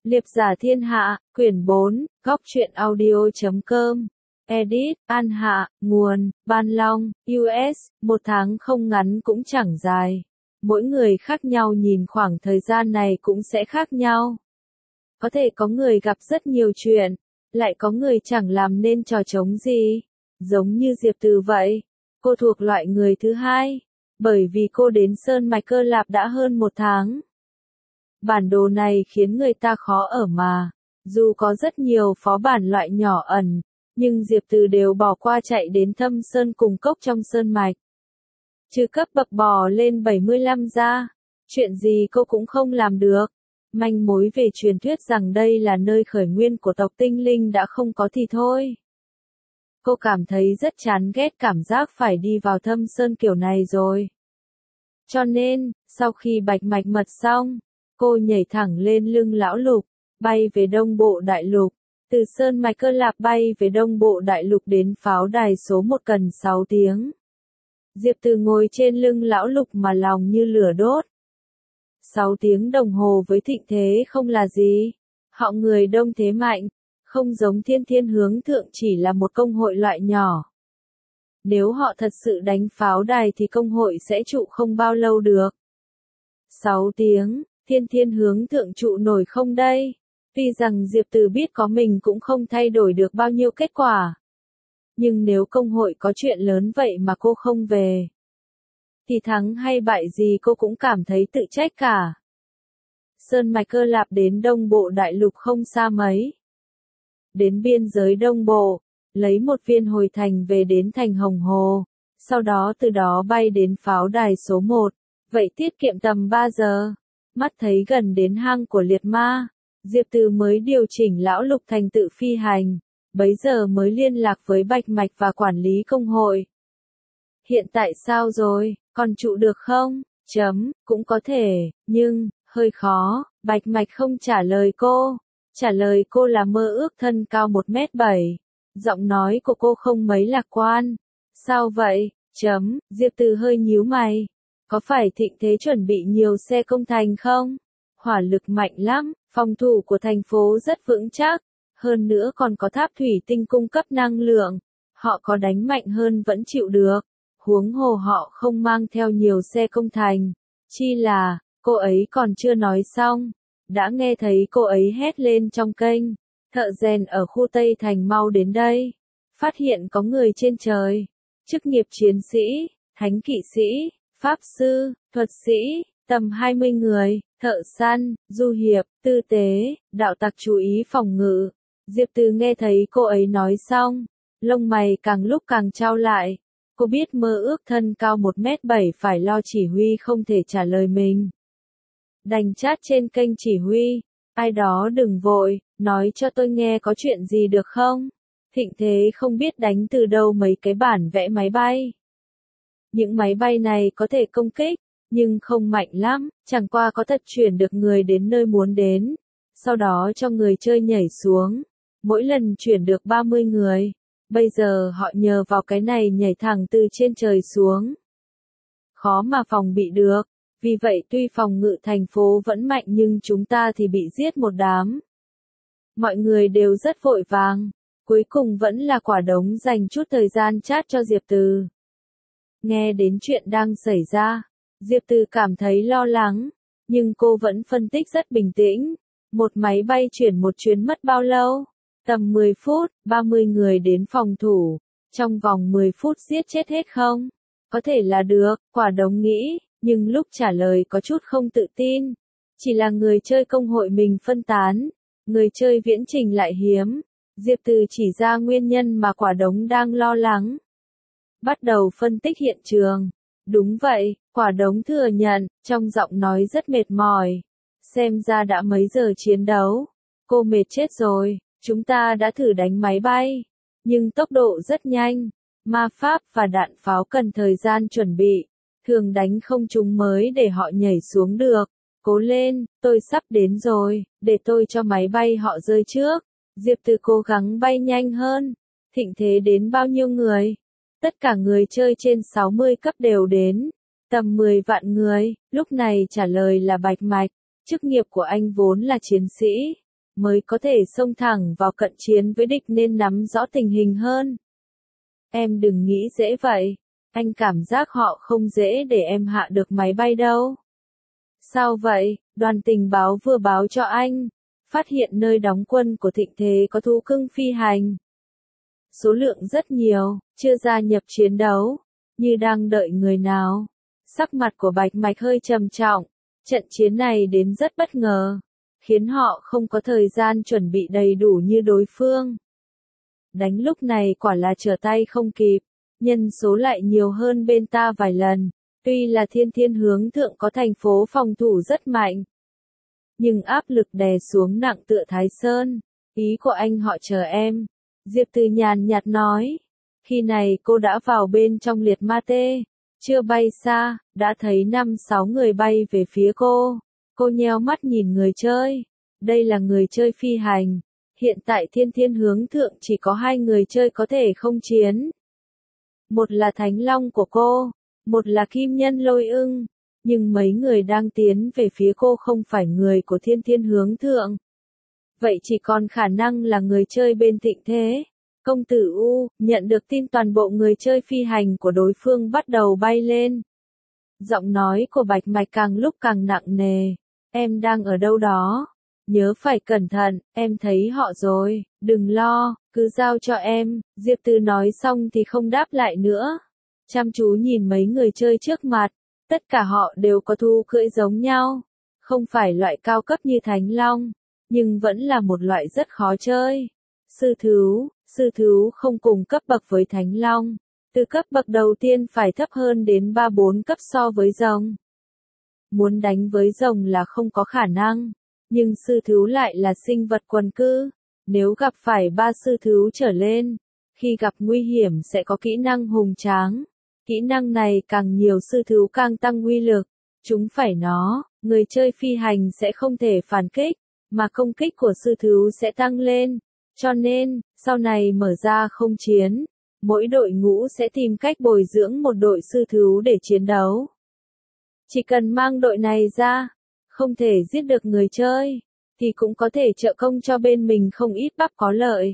Liệp giả thiên hạ, quyển 4, góc truyện audio.com. Edit, An Hạ, nguồn, Ban Long, US, 1 tháng không ngắn cũng chẳng dài. Mỗi người khác nhau nhìn khoảng thời gian này cũng sẽ khác nhau. Có thể có người gặp rất nhiều chuyện, lại có người chẳng làm nên trò trống gì. Giống như Diệp Từ vậy, cô thuộc loại người thứ hai, bởi vì cô đến Sơn Mạch Cơ Lạp đã hơn 1 tháng. Bản đồ này khiến người ta khó ở mà. Dù có rất nhiều phó bản loại nhỏ ẩn, nhưng Diệp Từ đều bỏ qua chạy đến Thâm Sơn cùng cốc trong Sơn Mạch. Trừ cấp bậc bò lên 75 ra, chuyện gì cô cũng không làm được. Manh mối về truyền thuyết rằng đây là nơi khởi nguyên của tộc tinh linh đã không có thì thôi. Cô cảm thấy rất chán ghét cảm giác phải đi vào Thâm Sơn kiểu này rồi. Cho nên, sau khi bạch mạch mật xong, cô nhảy thẳng lên lưng lão lục, bay về Đông Bộ Đại Lục. Từ Sơn Mạch Cơ Lạp bay về Đông Bộ Đại Lục đến pháo đài số 1 cần 6 tiếng. Diệp Từ ngồi trên lưng lão lục mà lòng như lửa đốt. 6 tiếng đồng hồ với thịnh thế không là gì. Họ người đông thế mạnh, không giống Thiên Thiên Hướng Thượng chỉ là một công hội loại nhỏ. Nếu họ thật sự đánh pháo đài thì công hội sẽ trụ không bao lâu được. 6 tiếng, Thiên Thiên Hướng Thượng trụ nổi không đây? Tuy rằng Diệp Từ biết có mình cũng không thay đổi được bao nhiêu kết quả. Nhưng nếu công hội có chuyện lớn vậy mà cô không về, thì thắng hay bại gì cô cũng cảm thấy tự trách cả. Sơn Mạch Cơ Lạp đến Đông Bộ Đại Lục không xa mấy. Đến biên giới Đông Bộ, lấy một viên hồi thành về đến thành Hồng Hồ, sau đó từ đó bay đến pháo đài số 1, vậy tiết kiệm tầm 3 giờ. Mắt thấy gần đến hang của liệt ma, Diệp Từ mới điều chỉnh lão lục thành tự phi hành, bấy giờ mới liên lạc với Bạch Mạch và quản lý công hội. Hiện tại sao rồi, còn trụ được không? Cũng có thể, nhưng, hơi khó. Bạch Mạch không trả lời cô. Trả lời cô là mơ ước thân cao 1m7. Giọng nói của cô không mấy lạc quan. Sao vậy? Diệp Từ hơi nhíu mày. Có phải thịnh thế chuẩn bị nhiều xe công thành không? Hỏa lực mạnh lắm, phòng thủ của thành phố rất vững chắc. Hơn nữa còn có tháp thủy tinh cung cấp năng lượng. Họ có đánh mạnh hơn vẫn chịu được. Huống hồ họ không mang theo nhiều xe công thành. Chi là, cô ấy còn chưa nói xong. Đã nghe thấy cô ấy hét lên trong kênh. Thợ rèn ở khu Tây Thành mau đến đây. Phát hiện có người trên trời. Chức nghiệp chiến sĩ, thánh kỵ sĩ, pháp sư, thuật sĩ, tầm 20 người, thợ săn, du hiệp, tư tế, đạo tặc chú ý phòng ngự. Diệp Từ nghe thấy cô ấy nói xong, lông mày càng lúc càng chau lại. Cô biết mơ ước thân cao 1m7 phải lo chỉ huy không thể trả lời mình. Đành chat trên kênh chỉ huy, ai đó đừng vội, nói cho tôi nghe có chuyện gì được không? Thịnh thế không biết đánh từ đâu mấy cái bản vẽ máy bay. Những máy bay này có thể công kích, nhưng không mạnh lắm, chẳng qua có thật chuyển được người đến nơi muốn đến. Sau đó cho người chơi nhảy xuống, mỗi lần chuyển được 30 người. Bây giờ họ nhờ vào cái này nhảy thẳng từ trên trời xuống. Khó mà phòng bị được, vì vậy tuy phòng ngự thành phố vẫn mạnh nhưng chúng ta thì bị giết một đám. Mọi người đều rất vội vàng, cuối cùng vẫn là Quả Đống dành chút thời gian chat cho Diệp Từ. Nghe đến chuyện đang xảy ra, Diệp Từ cảm thấy lo lắng, nhưng cô vẫn phân tích rất bình tĩnh. Một máy bay chuyển một chuyến mất bao lâu? Tầm 10 phút, 30 người đến phòng thủ. Trong vòng 10 phút giết chết hết không? Có thể là được, Quả Đống nghĩ, nhưng lúc trả lời có chút không tự tin. Chỉ là người chơi công hội mình phân tán, người chơi viễn trình lại hiếm. Diệp Từ chỉ ra nguyên nhân mà Quả Đống đang lo lắng. Bắt đầu phân tích hiện trường. Đúng vậy, Quả Đống thừa nhận, trong giọng nói rất mệt mỏi. Xem ra đã mấy giờ chiến đấu. Cô mệt chết rồi, chúng ta đã thử đánh máy bay. Nhưng tốc độ rất nhanh. Ma pháp và đạn pháo cần thời gian chuẩn bị. Thường đánh không trúng mới để họ nhảy xuống được. Cố lên, tôi sắp đến rồi, để tôi cho máy bay họ rơi trước. Diệp Từ cố gắng bay nhanh hơn. Thịnh thế đến bao nhiêu người? Tất cả người chơi trên 60 cấp đều đến. Tầm 10 vạn người. Lúc này trả lời là Bạch Mạch. Chức nghiệp của anh vốn là chiến sĩ. mới có thể xông thẳng vào cận chiến với địch nên nắm rõ tình hình hơn. Em đừng nghĩ dễ vậy, anh cảm giác họ không dễ để em hạ được máy bay đâu. Sao vậy? Đoàn tình báo vừa báo cho anh, phát hiện nơi đóng quân của Thịnh Thế có thú cưng phi hành. Số lượng rất nhiều, chưa gia nhập chiến đấu, như đang đợi người nào. Sắc mặt của Bạch Mạch hơi trầm trọng, trận chiến này đến rất bất ngờ, khiến họ không có thời gian chuẩn bị đầy đủ như đối phương. Đánh lúc này quả là trở tay không kịp, nhân số lại nhiều hơn bên ta vài lần, tuy là Thiên Thiên hướng thượng có thành phố phòng thủ rất mạnh, nhưng áp lực đè xuống nặng tựa Thái Sơn. Ý của anh họ chờ em. Diệp Từ nhàn nhạt nói. Khi này cô đã vào bên trong liệt ma tê. Chưa bay xa, đã thấy 5-6 người bay về phía cô. Cô nheo mắt nhìn người chơi. Đây là người chơi phi hành. Hiện tại Thiên Thiên hướng thượng chỉ có 2 người chơi có thể không chiến. Một là Thánh Long của cô, một là Kim Nhân Lôi Ưng. Nhưng mấy người đang tiến về phía cô không phải người của Thiên Thiên hướng thượng. Vậy chỉ còn khả năng là người chơi bên Thịnh Thế. Công tử U, nhận được tin toàn bộ người chơi phi hành của đối phương bắt đầu bay lên. Giọng nói của Bạch Mạch càng lúc càng nặng nề. Em đang ở đâu đó? Nhớ phải cẩn thận, em thấy họ rồi, đừng lo, cứ giao cho em. Diệp Từ nói xong thì không đáp lại nữa. Chăm chú nhìn mấy người chơi trước mặt. Tất cả họ đều có thú cưỡi giống nhau. Không phải loại cao cấp như Thánh Long, nhưng vẫn là một loại rất khó chơi. Sư thú không cùng cấp bậc với Thánh Long. Từ cấp bậc đầu tiên phải thấp hơn đến 3-4 cấp so với rồng. Muốn đánh với rồng là không có khả năng, nhưng sư thú lại là sinh vật quần cư. Nếu gặp phải 3 sư thú trở lên, khi gặp nguy hiểm sẽ có kỹ năng hùng tráng. Kỹ năng này càng nhiều sư thú càng tăng uy lực. Chúng phải nó, người chơi phi hành sẽ không thể phản kích, mà công kích của sư thú sẽ tăng lên. Cho nên, sau này mở ra không chiến, mỗi đội ngũ sẽ tìm cách bồi dưỡng một đội sư thú để chiến đấu. Chỉ cần mang đội này ra, không thể giết được người chơi, thì cũng có thể trợ công cho bên mình không ít bắp có lợi.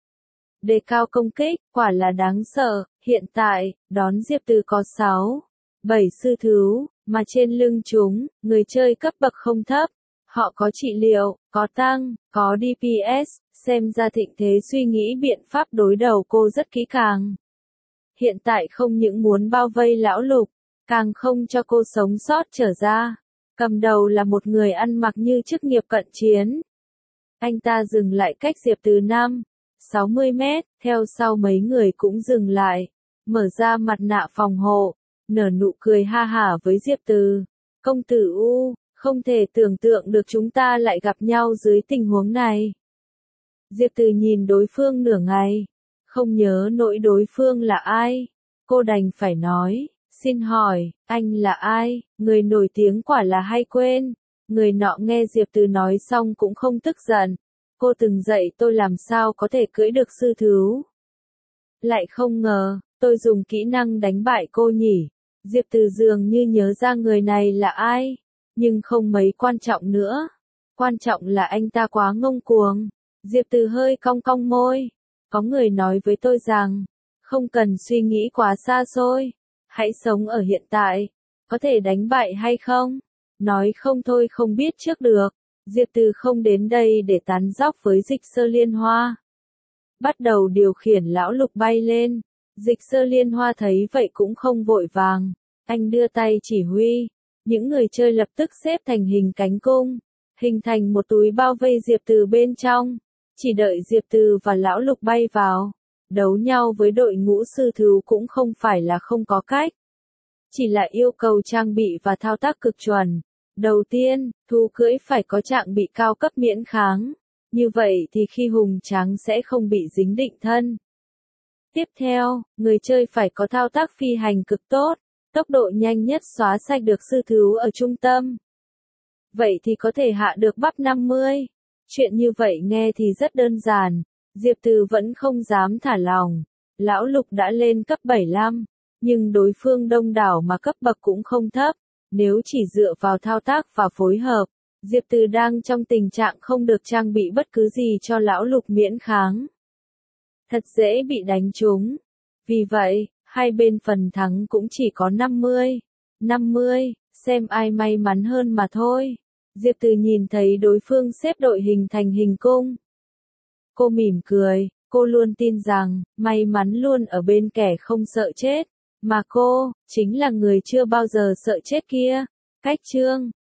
Đề cao công kích, quả là đáng sợ. Hiện tại, đón Diệp Từ có 6-7 sư thú, mà trên lưng chúng, người chơi cấp bậc không thấp. Họ có trị liệu, có tăng, có DPS, xem ra Thịnh Thế suy nghĩ biện pháp đối đầu cô rất kỹ càng. Hiện tại không những muốn bao vây lão lục, càng không cho cô sống sót trở ra. Cầm đầu là một người ăn mặc như chức nghiệp cận chiến. Anh ta dừng lại cách Diệp Từ 5-60 mét, theo sau mấy người cũng dừng lại, mở ra mặt nạ phòng hộ, nở nụ cười ha hả với Diệp Từ. Công tử U, không thể tưởng tượng được chúng ta lại gặp nhau dưới tình huống này. Diệp Từ nhìn đối phương nửa ngày, không nhớ nổi đối phương là ai. Cô đành phải nói, xin hỏi, anh là ai? Người nổi tiếng quả là hay quên. Người nọ nghe Diệp Từ nói xong cũng không tức giận. Cô từng dạy tôi làm sao có thể cưỡi được sư thú. Lại không ngờ, tôi dùng kỹ năng đánh bại cô nhỉ. Diệp Từ dường như nhớ ra người này là ai, nhưng không mấy quan trọng nữa. Quan trọng là anh ta quá ngông cuồng. Diệp Từ hơi cong cong môi. Có người nói với tôi rằng, không cần suy nghĩ quá xa xôi. Hãy sống ở hiện tại. Có thể đánh bại hay không? Nói không thôi không biết trước được. Diệp Từ không đến đây để tán dóc với Dịch Sơ Liên Hoa. Bắt đầu điều khiển lão lục bay lên. Dịch Sơ Liên Hoa thấy vậy cũng không vội vàng. Anh đưa tay chỉ huy. Những người chơi lập tức xếp thành hình cánh cung, hình thành một túi bao vây Diệp Từ bên trong. Chỉ đợi Diệp Từ và lão lục bay vào. Đấu nhau với đội ngũ sư thú cũng không phải là không có cách. Chỉ là yêu cầu trang bị và thao tác cực chuẩn. Đầu tiên, thú cưỡi phải có trạng bị cao cấp miễn kháng. Như vậy thì khi hùng tráng sẽ không bị dính định thân. Tiếp theo, người chơi phải có thao tác phi hành cực tốt, tốc độ nhanh nhất xóa sạch được sư thú ở trung tâm. Vậy thì có thể hạ được bắp 50. Chuyện như vậy nghe thì rất đơn giản. Diệp Từ vẫn không dám thả lòng. Lão lục đã lên cấp 75, nhưng đối phương đông đảo mà cấp bậc cũng không thấp. Nếu chỉ dựa vào thao tác và phối hợp, Diệp Từ đang trong tình trạng không được trang bị bất cứ gì cho lão Lục miễn kháng. Thật dễ bị đánh trúng. Vì vậy, hai bên phần thắng cũng chỉ có 50-50, xem ai may mắn hơn mà thôi. Diệp Từ nhìn thấy đối phương xếp đội hình thành hình cung. Cô mỉm cười, cô luôn tin rằng, may mắn luôn ở bên kẻ không sợ chết, mà cô, chính là người chưa bao giờ sợ chết kia. Cách chương